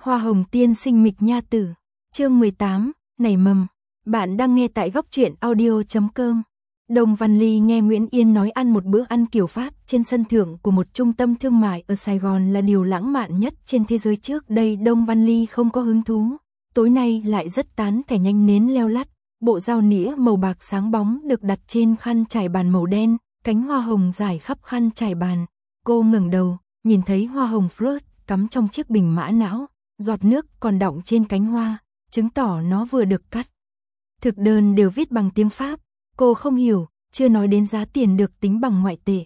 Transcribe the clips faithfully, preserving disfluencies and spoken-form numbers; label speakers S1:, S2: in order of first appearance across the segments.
S1: Hoa hồng tiên sinh Mịch Nha Tử, chương mười tám, nảy mầm. Bạn đang nghe tại góc truyện audio chấm com. Đồng Văn Ly nghe Nguyễn Yên nói ăn một bữa ăn kiểu Pháp trên sân thượng của một trung tâm thương mại ở Sài Gòn là điều lãng mạn nhất trên thế giới. Trước đây Đông Văn Ly không có hứng thú, tối nay lại rất tán thẻ nhanh nến leo lắt, bộ dao nĩa màu bạc sáng bóng được đặt trên khăn trải bàn màu đen, cánh hoa hồng rải khắp khăn trải bàn. Cô ngẩng đầu, nhìn thấy hoa hồng fruit cắm trong chiếc bình mã não, giọt nước còn đọng trên cánh hoa, chứng tỏ nó vừa được cắt. Thực đơn đều viết bằng tiếng Pháp, cô không hiểu, chưa nói đến giá tiền được tính bằng ngoại tệ.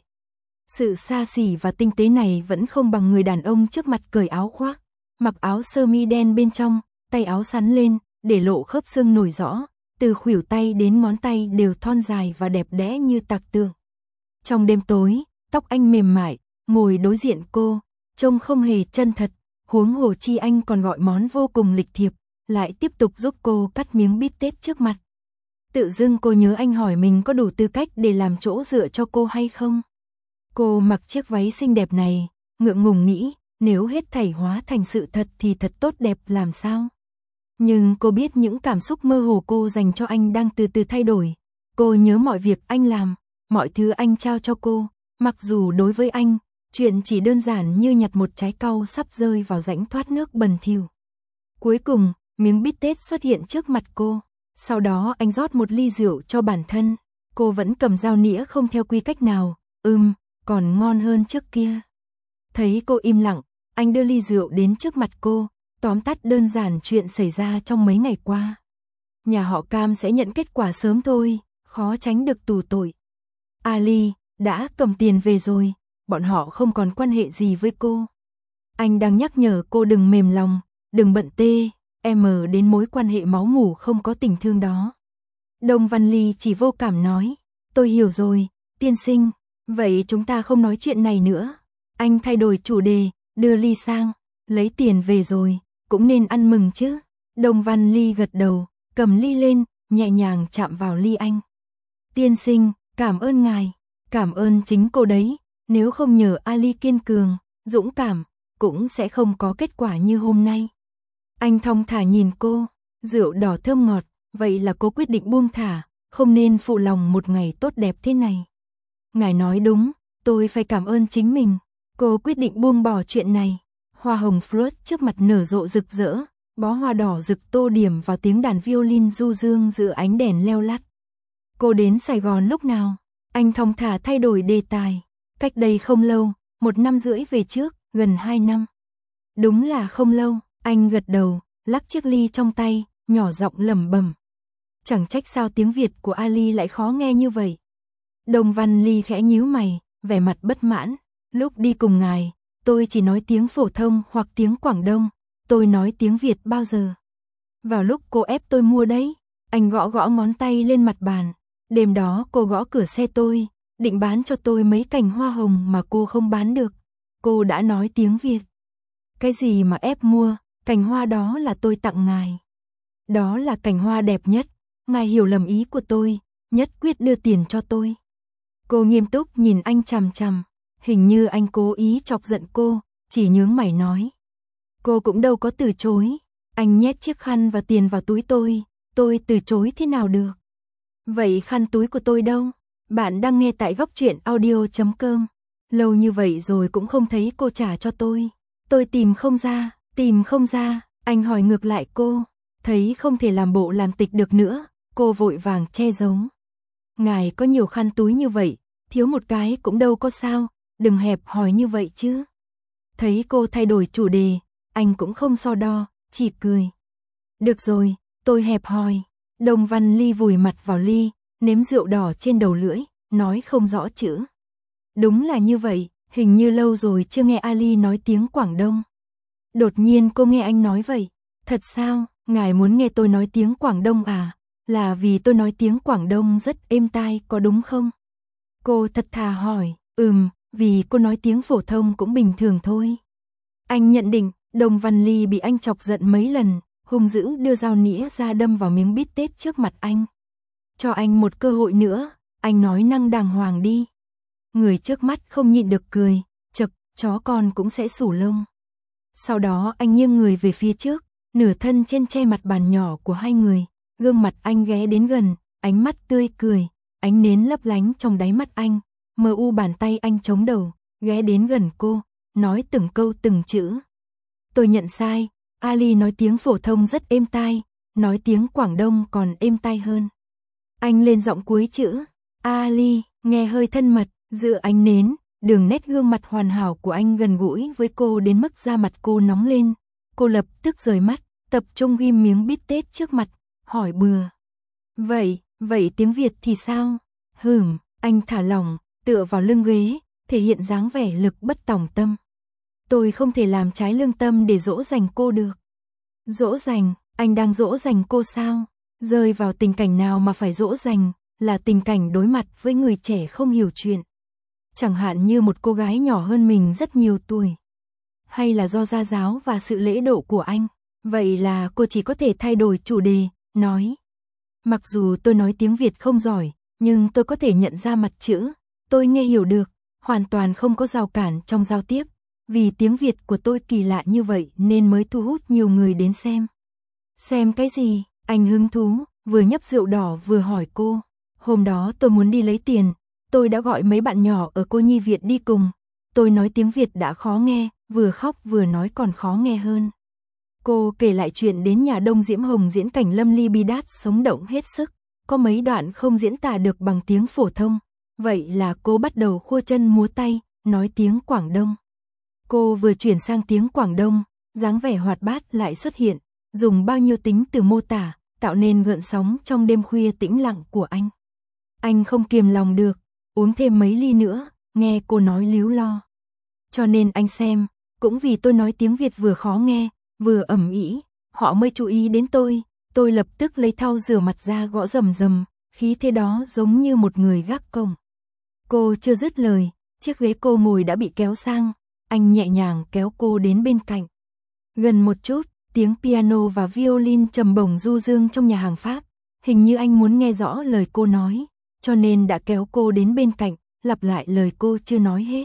S1: Sự xa xỉ và tinh tế này vẫn không bằng người đàn ông trước mặt cởi áo khoác, mặc áo sơ mi đen bên trong, tay áo sắn lên, để lộ khớp xương nổi rõ, từ khuỷu tay đến ngón tay đều thon dài và đẹp đẽ như tạc tượng. Trong đêm tối, tóc anh mềm mại, ngồi đối diện cô, trông không hề chân thật, huống hồ chi anh còn gọi món vô cùng lịch thiệp, lại tiếp tục giúp cô cắt miếng bít tết trước mặt. Tự dưng cô nhớ anh hỏi mình có đủ tư cách để làm chỗ dựa cho cô hay không. Cô mặc chiếc váy xinh đẹp này, ngượng ngùng nghĩ, nếu hết thảy hóa thành sự thật thì thật tốt đẹp làm sao. Nhưng cô biết những cảm xúc mơ hồ cô dành cho anh đang từ từ thay đổi. Cô nhớ mọi việc anh làm, mọi thứ anh trao cho cô, mặc dù đối với anh, chuyện chỉ đơn giản như nhặt một trái cau sắp rơi vào rãnh thoát nước bẩn thỉu. Cuối cùng, miếng bít tết xuất hiện trước mặt cô. Sau đó anh rót một ly rượu cho bản thân. Cô vẫn cầm dao nĩa không theo quy cách nào. Ừm, còn ngon hơn trước kia. Thấy cô im lặng, anh đưa ly rượu đến trước mặt cô, tóm tắt đơn giản chuyện xảy ra trong mấy ngày qua. Nhà họ Cam sẽ nhận kết quả sớm thôi, khó tránh được tù tội. Ali đã cầm tiền về rồi, bọn họ không còn quan hệ gì với cô. Anh đang nhắc nhở cô đừng mềm lòng, đừng bận tê, em đến mối quan hệ máu mủ không có tình thương đó. Đông Văn Ly chỉ vô cảm nói, tôi hiểu rồi, tiên sinh, vậy chúng ta không nói chuyện này nữa. Anh thay đổi chủ đề, đưa ly sang, lấy tiền về rồi, cũng nên ăn mừng chứ. Đông Văn Ly gật đầu, cầm ly lên, nhẹ nhàng chạm vào ly anh. Tiên sinh, cảm ơn ngài, cảm ơn chính cô đấy, nếu không nhờ Ali kiên cường, dũng cảm, cũng sẽ không có kết quả như hôm nay. Anh thong thả nhìn cô, rượu đỏ thơm ngọt, vậy là cô quyết định buông thả, không nên phụ lòng một ngày tốt đẹp thế này. Ngài nói đúng, tôi phải cảm ơn chính mình, cô quyết định buông bỏ chuyện này. Hoa hồng fruit trước mặt nở rộ rực rỡ, bó hoa đỏ rực tô điểm vào tiếng đàn violin du dương giữa ánh đèn leo lắt. Cô đến Sài Gòn lúc nào? Anh thong thả thay đổi đề tài. Cách đây không lâu, một năm rưỡi về trước, gần hai năm. Đúng là không lâu, anh gật đầu, lắc chiếc ly trong tay, nhỏ giọng lẩm bẩm. Chẳng trách sao tiếng Việt của Ali lại khó nghe như vậy. Đông Văn Ly khẽ nhíu mày, vẻ mặt bất mãn. Lúc đi cùng ngài, tôi chỉ nói tiếng phổ thông hoặc tiếng Quảng Đông, tôi nói tiếng Việt bao giờ. Vào lúc cô ép tôi mua đấy, anh gõ gõ ngón tay lên mặt bàn. Đêm đó cô gõ cửa xe tôi, định bán cho tôi mấy cành hoa hồng mà cô không bán được. Cô đã nói tiếng Việt. Cái gì mà ép mua, cành hoa đó là tôi tặng ngài. Đó là cành hoa đẹp nhất, ngài hiểu lầm ý của tôi, nhất quyết đưa tiền cho tôi. Cô nghiêm túc nhìn anh chằm chằm, hình như anh cố ý chọc giận cô, chỉ nhướng mày nói. Cô cũng đâu có từ chối, anh nhét chiếc khăn và tiền vào túi tôi, tôi từ chối thế nào được. Vậy khăn túi của tôi đâu? Bạn đang nghe tại góc truyện audio chấm com. Lâu như vậy rồi cũng không thấy cô trả cho tôi. Tôi tìm không ra, tìm không ra, anh hỏi ngược lại cô. Thấy không thể làm bộ làm tịch được nữa, cô vội vàng che giấu. Ngài có nhiều khăn túi như vậy, thiếu một cái cũng đâu có sao, đừng hẹp hòi như vậy chứ. Thấy cô thay đổi chủ đề, anh cũng không so đo, chỉ cười. Được rồi, tôi hẹp hòi. Đông Văn Ly vùi mặt vào ly, nếm rượu đỏ trên đầu lưỡi, nói không rõ chữ. Đúng là như vậy, hình như lâu rồi chưa nghe Ali nói tiếng Quảng Đông. Đột nhiên cô nghe anh nói vậy. Thật sao, ngài muốn nghe tôi nói tiếng Quảng Đông à? Là vì tôi nói tiếng Quảng Đông rất êm tai có đúng không? Cô thật thà hỏi, ừm, vì cô nói tiếng phổ thông cũng bình thường thôi. Anh nhận định, Đông Văn Ly bị anh chọc giận mấy lần, hung dữ đưa dao nĩa ra đâm vào miếng bít tết trước mặt anh. Cho anh một cơ hội nữa, anh nói năng đàng hoàng đi. Người trước mắt không nhịn được cười, chậc, chó con cũng sẽ sủ lông. Sau đó anh nghiêng người về phía trước, nửa thân trên che mặt bàn nhỏ của hai người, gương mặt anh ghé đến gần, ánh mắt tươi cười, ánh nến lấp lánh trong đáy mắt anh, mờ u bàn tay anh chống đầu, ghé đến gần cô, nói từng câu từng chữ. Tôi nhận sai, Ali nói tiếng phổ thông rất êm tai, nói tiếng Quảng Đông còn êm tai hơn. Anh lên giọng cuối chữ, Ali, nghe hơi thân mật, giữa ánh nến, đường nét gương mặt hoàn hảo của anh gần gũi với cô đến mức da mặt cô nóng lên. Cô lập tức rời mắt, tập trung ghim miếng bít tết trước mặt, hỏi bừa. Vậy, vậy tiếng Việt thì sao? Hửm, anh thả lỏng, tựa vào lưng ghế, thể hiện dáng vẻ lực bất tòng tâm. Tôi không thể làm trái lương tâm để dỗ dành cô được. Dỗ dành, anh đang dỗ dành cô sao? Rơi vào tình cảnh nào mà phải dỗ dành, là tình cảnh đối mặt với người trẻ không hiểu chuyện. Chẳng hạn như một cô gái nhỏ hơn mình rất nhiều tuổi. Hay là do gia giáo và sự lễ độ của anh. Vậy là cô chỉ có thể thay đổi chủ đề, nói. Mặc dù tôi nói tiếng Việt không giỏi, nhưng tôi có thể nhận ra mặt chữ. Tôi nghe hiểu được, hoàn toàn không có rào cản trong giao tiếp. Vì tiếng Việt của tôi kỳ lạ như vậy nên mới thu hút nhiều người đến xem. Xem cái gì? Anh hứng thú, vừa nhấp rượu đỏ vừa hỏi cô. Hôm đó tôi muốn đi lấy tiền, tôi đã gọi mấy bạn nhỏ ở cô nhi viện đi cùng. Tôi nói tiếng Việt đã khó nghe, vừa khóc vừa nói còn khó nghe hơn. Cô kể lại chuyện đến nhà Đông Diễm Hồng diễn cảnh Lâm Ly bi đát sống động hết sức. Có mấy đoạn không diễn tả được bằng tiếng phổ thông. Vậy là cô bắt đầu khua chân múa tay, nói tiếng Quảng Đông. Cô vừa chuyển sang tiếng Quảng Đông, dáng vẻ hoạt bát lại xuất hiện, dùng bao nhiêu tính từ mô tả, tạo nên gợn sóng trong đêm khuya tĩnh lặng của anh. Anh không kiềm lòng được, uống thêm mấy ly nữa, nghe cô nói líu lo. Cho nên anh xem, cũng vì tôi nói tiếng Việt vừa khó nghe, vừa ầm ĩ, họ mới chú ý đến tôi, tôi lập tức lấy thau rửa mặt ra gõ rầm rầm, khí thế đó giống như một người gác cổng. Cô chưa dứt lời, chiếc ghế cô ngồi đã bị kéo sang, anh nhẹ nhàng kéo cô đến bên cạnh. Gần một chút, tiếng piano và violin trầm bổng du dương trong nhà hàng Pháp, hình như anh muốn nghe rõ lời cô nói, cho nên đã kéo cô đến bên cạnh, lặp lại lời cô chưa nói hết.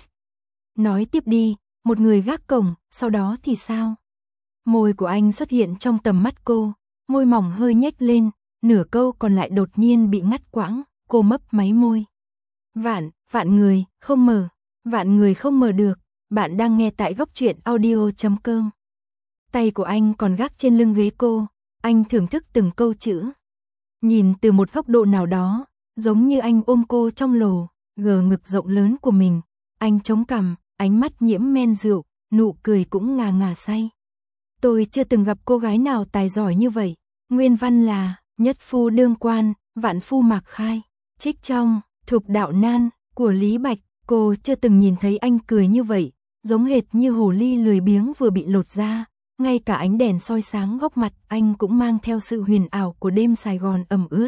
S1: Nói tiếp đi, một người gác cổng, sau đó thì sao? Môi của anh xuất hiện trong tầm mắt cô, môi mỏng hơi nhếch lên, nửa câu còn lại đột nhiên bị ngắt quãng, cô mấp máy môi. Vạn, vạn người, không mở, vạn người không mở được, bạn đang nghe tại góc truyện audio chấm com. Tay của anh còn gác trên lưng ghế cô, anh thưởng thức từng câu chữ. Nhìn từ một góc độ nào đó, giống như anh ôm cô trong lồ, gờ ngực rộng lớn của mình, anh chống cằm, ánh mắt nhiễm men rượu, nụ cười cũng ngà ngà say. Tôi chưa từng gặp cô gái nào tài giỏi như vậy, nguyên văn là, nhất phu đương quan, vạn phu mạc khai, trích trong, thục đạo nan, của Lý Bạch, cô chưa từng nhìn thấy anh cười như vậy, giống hệt như hồ ly lười biếng vừa bị lột da, ngay cả ánh đèn soi sáng góc mặt anh cũng mang theo sự huyền ảo của đêm Sài Gòn ẩm ướt.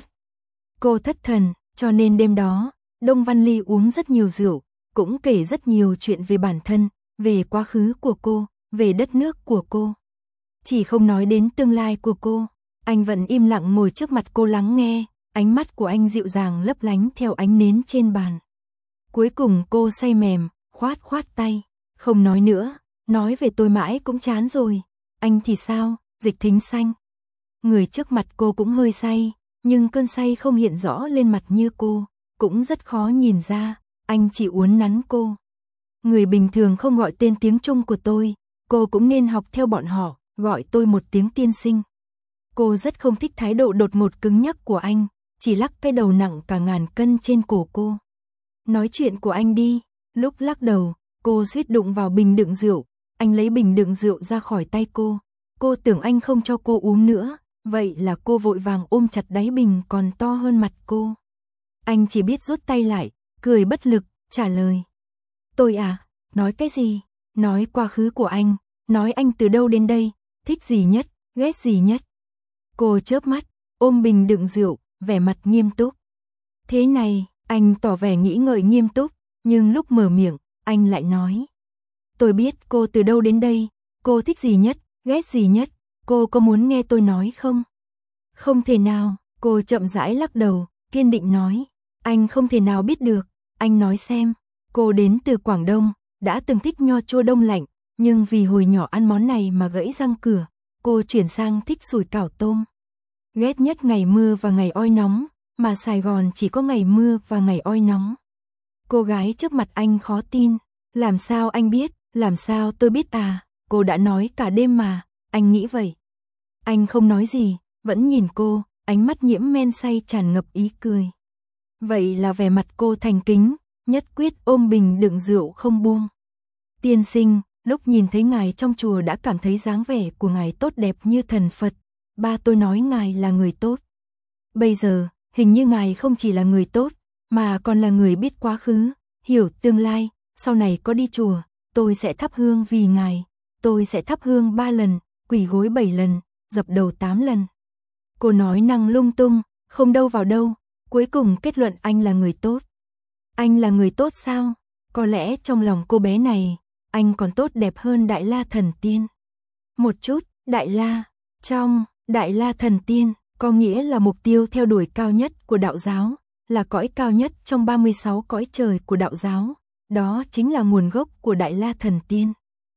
S1: Cô thất thần, cho nên đêm đó, Đông Văn Ly uống rất nhiều rượu, cũng kể rất nhiều chuyện về bản thân, về quá khứ của cô, về đất nước của cô. Chỉ không nói đến tương lai của cô, anh vẫn im lặng ngồi trước mặt cô lắng nghe, ánh mắt của anh dịu dàng lấp lánh theo ánh nến trên bàn. Cuối cùng cô say mềm, khoát khoát tay, không nói nữa, nói về tôi mãi cũng chán rồi. Anh thì sao, Dịch Thính Xanh? Người trước mặt cô cũng hơi say, nhưng cơn say không hiện rõ lên mặt như cô, cũng rất khó nhìn ra, anh chỉ uốn nắn cô. Người bình thường không gọi tên tiếng Trung của tôi, cô cũng nên học theo bọn họ, gọi tôi một tiếng tiên sinh. Cô rất không thích thái độ đột ngột cứng nhắc của anh, chỉ lắc cái đầu nặng cả ngàn cân trên cổ cô. Nói chuyện của anh đi, lúc lắc đầu, cô suýt đụng vào bình đựng rượu, anh lấy bình đựng rượu ra khỏi tay cô. Cô tưởng anh không cho cô uống nữa, vậy là cô vội vàng ôm chặt đáy bình còn to hơn mặt cô. Anh chỉ biết rút tay lại, cười bất lực, trả lời. Tôi à, nói cái gì? Nói quá khứ của anh, nói anh từ đâu đến đây, thích gì nhất, ghét gì nhất. Cô chớp mắt, ôm bình đựng rượu, vẻ mặt nghiêm túc. Thế này, anh tỏ vẻ nghĩ ngợi nghiêm túc, nhưng lúc mở miệng, anh lại nói. Tôi biết cô từ đâu đến đây, cô thích gì nhất, ghét gì nhất, cô có muốn nghe tôi nói không? Không thể nào, cô chậm rãi lắc đầu, kiên định nói. Anh không thể nào biết được, anh nói xem. Cô đến từ Quảng Đông, đã từng thích nho chua đông lạnh, nhưng vì hồi nhỏ ăn món này mà gãy răng cửa, cô chuyển sang thích sủi cảo tôm. Ghét nhất ngày mưa và ngày oi nóng, mà Sài Gòn chỉ có ngày mưa và ngày oi nóng. Cô gái trước mặt anh khó tin, làm sao anh biết, làm sao tôi biết à, cô đã nói cả đêm mà, anh nghĩ vậy. Anh không nói gì, vẫn nhìn cô, ánh mắt nhiễm men say tràn ngập ý cười. Vậy là vẻ mặt cô thành kính, nhất quyết ôm bình đựng rượu không buông. Tiên sinh, lúc nhìn thấy ngài trong chùa đã cảm thấy dáng vẻ của ngài tốt đẹp như thần Phật, ba tôi nói ngài là người tốt. Bây giờ, hình như ngài không chỉ là người tốt, mà còn là người biết quá khứ, hiểu tương lai, sau này có đi chùa, tôi sẽ thắp hương vì ngài, tôi sẽ thắp hương ba lần, quỳ gối bảy lần, dập đầu tám lần. Cô nói năng lung tung, không đâu vào đâu, cuối cùng kết luận anh là người tốt. Anh là người tốt sao? Có lẽ trong lòng cô bé này, anh còn tốt đẹp hơn Đại La Thần Tiên. Một chút, Đại La, trong Đại La Thần Tiên, có nghĩa là mục tiêu theo đuổi cao nhất của đạo giáo, là cõi cao nhất trong ba mươi sáu cõi trời của đạo giáo, đó chính là nguồn gốc của Đại La Thần Tiên.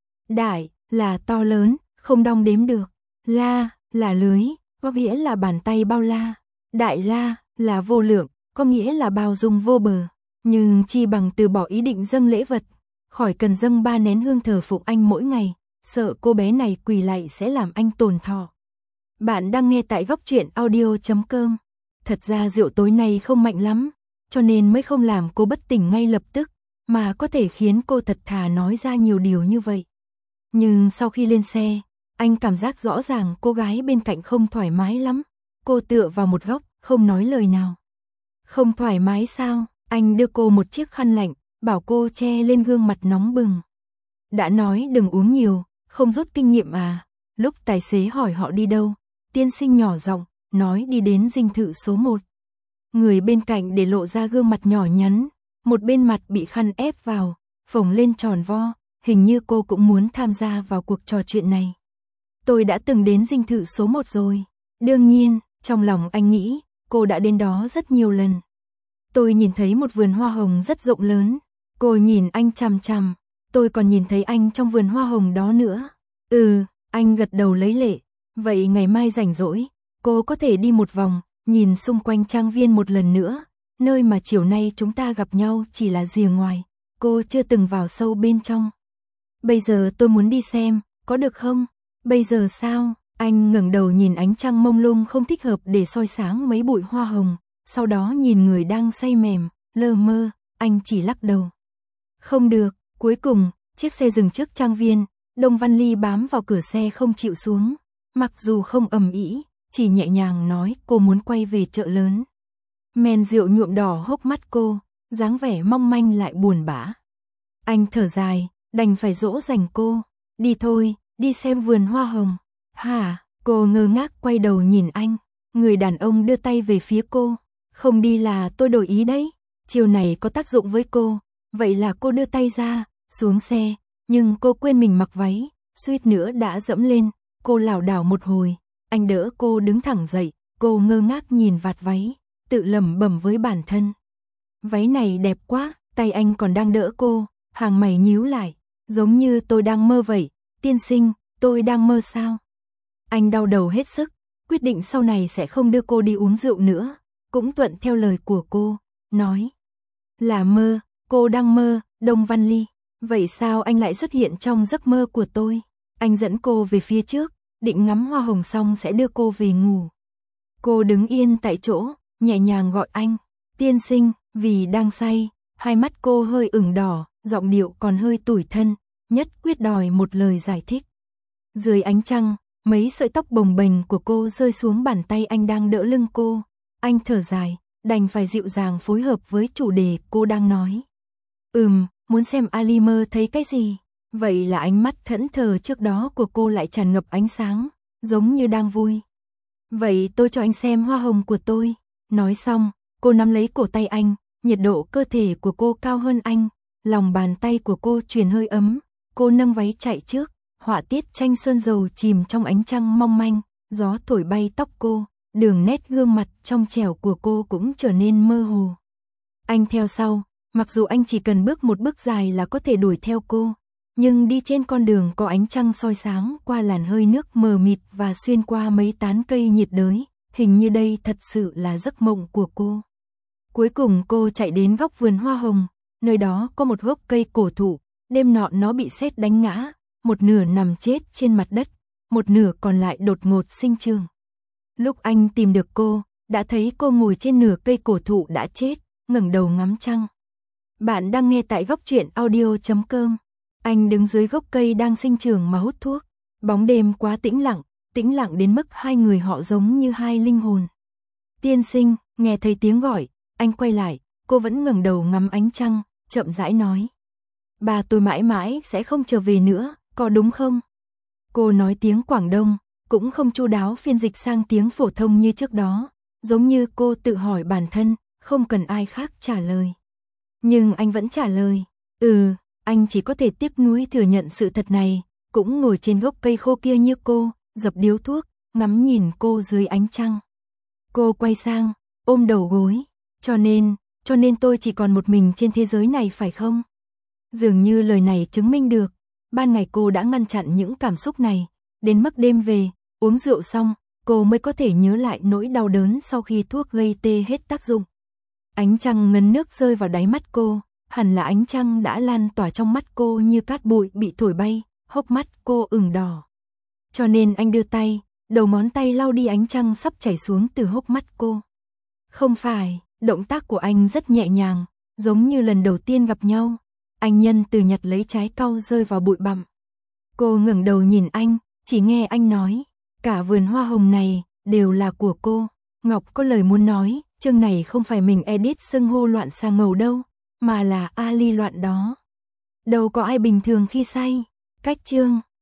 S1: Đại là to lớn, không đong đếm được, La là lưới, có nghĩa là bàn tay bao la, Đại La là vô lượng, có nghĩa là bao dung vô bờ, nhưng chi bằng từ bỏ ý định dâng lễ vật, khỏi cần dâng ba nén hương thờ phụng anh mỗi ngày, sợ cô bé này quỳ lạy sẽ làm anh tổn thọ. Bạn đang nghe tại góc truyện audio chấm com. Thật ra rượu tối nay không mạnh lắm, cho nên mới không làm cô bất tỉnh ngay lập tức, mà có thể khiến cô thật thà nói ra nhiều điều như vậy. Nhưng sau khi lên xe, anh cảm giác rõ ràng cô gái bên cạnh không thoải mái lắm. Cô tựa vào một góc, không nói lời nào. Không thoải mái sao? Anh đưa cô một chiếc khăn lạnh, bảo cô che lên gương mặt nóng bừng. Đã nói đừng uống nhiều, không rút kinh nghiệm à? Lúc tài xế hỏi họ đi đâu, tiên sinh nhỏ giọng nói đi đến dinh thự số một. Người bên cạnh để lộ ra gương mặt nhỏ nhắn, một bên mặt bị khăn ép vào, phồng lên tròn vo, hình như cô cũng muốn tham gia vào cuộc trò chuyện này. Tôi đã từng đến dinh thự số một rồi. Đương nhiên, trong lòng anh nghĩ, cô đã đến đó rất nhiều lần. Tôi nhìn thấy một vườn hoa hồng rất rộng lớn. Cô nhìn anh chằm chằm. Tôi còn nhìn thấy anh trong vườn hoa hồng đó nữa. Ừ, anh gật đầu lấy lệ. Vậy ngày mai rảnh rỗi, cô có thể đi một vòng, nhìn xung quanh trang viên một lần nữa. Nơi mà chiều nay chúng ta gặp nhau chỉ là rìa ngoài. Cô chưa từng vào sâu bên trong. Bây giờ tôi muốn đi xem, có được không? Bây giờ sao? Anh ngẩng đầu nhìn ánh trăng mông lung không thích hợp để soi sáng mấy bụi hoa hồng. Sau đó nhìn người đang say mềm, lơ mơ, anh chỉ lắc đầu. Không được, cuối cùng, chiếc xe dừng trước trang viên, Đông Văn Ly bám vào cửa xe không chịu xuống. Mặc dù không ầm ĩ, chỉ nhẹ nhàng nói cô muốn quay về chợ lớn. Men rượu nhuộm đỏ hốc mắt cô, dáng vẻ mong manh lại buồn bã. Anh thở dài, đành phải dỗ dành cô. Đi thôi, đi xem vườn hoa hồng. Hả? Cô ngơ ngác quay đầu nhìn anh. Người đàn ông đưa tay về phía cô. Không đi là tôi đổi ý đấy. Chiều này có tác dụng với cô. Vậy là cô đưa tay ra, xuống xe. Nhưng cô quên mình mặc váy, suýt nữa đã dẫm lên. Cô lảo đảo một hồi. Anh đỡ cô đứng thẳng dậy. Cô ngơ ngác nhìn vạt váy, tự lẩm bẩm với bản thân. Váy này đẹp quá. Tay anh còn đang đỡ cô. Hàng mày nhíu lại. Giống như tôi đang mơ vậy. Tiên sinh, tôi đang mơ sao? Anh đau đầu hết sức. Quyết định sau này sẽ không đưa cô đi uống rượu nữa. Cũng thuận theo lời của cô. Nói. Là mơ. Cô đang mơ. Đông Văn Ly. Vậy sao anh lại xuất hiện trong giấc mơ của tôi? Anh dẫn cô về phía trước. Định ngắm hoa hồng xong sẽ đưa cô về ngủ. Cô đứng yên tại chỗ. Nhẹ nhàng gọi anh. Tiên sinh. Vì đang say. Hai mắt cô hơi ửng đỏ. Giọng điệu còn hơi tủi thân. Nhất quyết đòi một lời giải thích. Dưới ánh trăng, mấy sợi tóc bồng bềnh của cô rơi xuống bàn tay anh đang đỡ lưng cô. Anh thở dài, đành phải dịu dàng phối hợp với chủ đề cô đang nói. Ừm, muốn xem Ali mơ thấy cái gì? Vậy là ánh mắt thẫn thờ trước đó của cô lại tràn ngập ánh sáng, giống như đang vui. Vậy tôi cho anh xem hoa hồng của tôi. Nói xong, cô nắm lấy cổ tay anh, nhiệt độ cơ thể của cô cao hơn anh. Lòng bàn tay của cô truyền hơi ấm, cô nâng váy chạy trước, họa tiết tranh sơn dầu chìm trong ánh trăng mong manh, gió thổi bay tóc cô, đường nét gương mặt trong trẻo của cô cũng trở nên mơ hồ. Anh theo sau, mặc dù anh chỉ cần bước một bước dài là có thể đuổi theo cô, nhưng đi trên con đường có ánh trăng soi sáng qua làn hơi nước mờ mịt và xuyên qua mấy tán cây nhiệt đới, hình như đây thật sự là giấc mộng của cô. Cuối cùng cô chạy đến góc vườn hoa hồng, nơi đó có một gốc cây cổ thụ, đêm nọ nó bị sét đánh ngã, một nửa nằm chết trên mặt đất, một nửa còn lại đột ngột sinh trưởng. Lúc anh tìm được cô, đã thấy cô ngồi trên nửa cây cổ thụ đã chết, ngẩng đầu ngắm trăng. Bạn đang nghe tại góc truyện audio chấm com. Anh đứng dưới gốc cây đang sinh trưởng mà hút thuốc. Bóng đêm quá tĩnh lặng, tĩnh lặng đến mức hai người họ giống như hai linh hồn. Tiên sinh, nghe thấy tiếng gọi, anh quay lại, cô vẫn ngẩng đầu ngắm ánh trăng, chậm rãi nói. Bà tôi mãi mãi sẽ không trở về nữa, có đúng không? Cô nói tiếng Quảng Đông, cũng không chu đáo phiên dịch sang tiếng phổ thông như trước đó, giống như cô tự hỏi bản thân, không cần ai khác trả lời. Nhưng anh vẫn trả lời, ừ, anh chỉ có thể tiếc nuối thừa nhận sự thật này, cũng ngồi trên gốc cây khô kia như cô, dập điếu thuốc, ngắm nhìn cô dưới ánh trăng. Cô quay sang, ôm đầu gối, cho nên, cho nên tôi chỉ còn một mình trên thế giới này phải không? Dường như lời này chứng minh được, ban ngày cô đã ngăn chặn những cảm xúc này, đến mức đêm về, uống rượu xong, cô mới có thể nhớ lại nỗi đau đớn sau khi thuốc gây tê hết tác dụng. Ánh trăng ngấn nước rơi vào đáy mắt cô, hẳn là ánh trăng đã lan tỏa trong mắt cô như cát bụi bị thổi bay, hốc mắt cô ửng đỏ. Cho nên anh đưa tay, đầu ngón tay lau đi ánh trăng sắp chảy xuống từ hốc mắt cô. Không phải, động tác của anh rất nhẹ nhàng, giống như lần đầu tiên gặp nhau. Anh nhân từ nhặt lấy trái cau rơi vào bụi bặm. Cô ngẩng đầu nhìn anh, chỉ nghe anh nói, cả vườn hoa hồng này đều là của cô. Ngọc có lời muốn nói, chương này không phải mình edit xưng hô loạn xà ngầu đâu, mà là Ali loạn đó. Đâu có ai bình thường khi say. Cách chương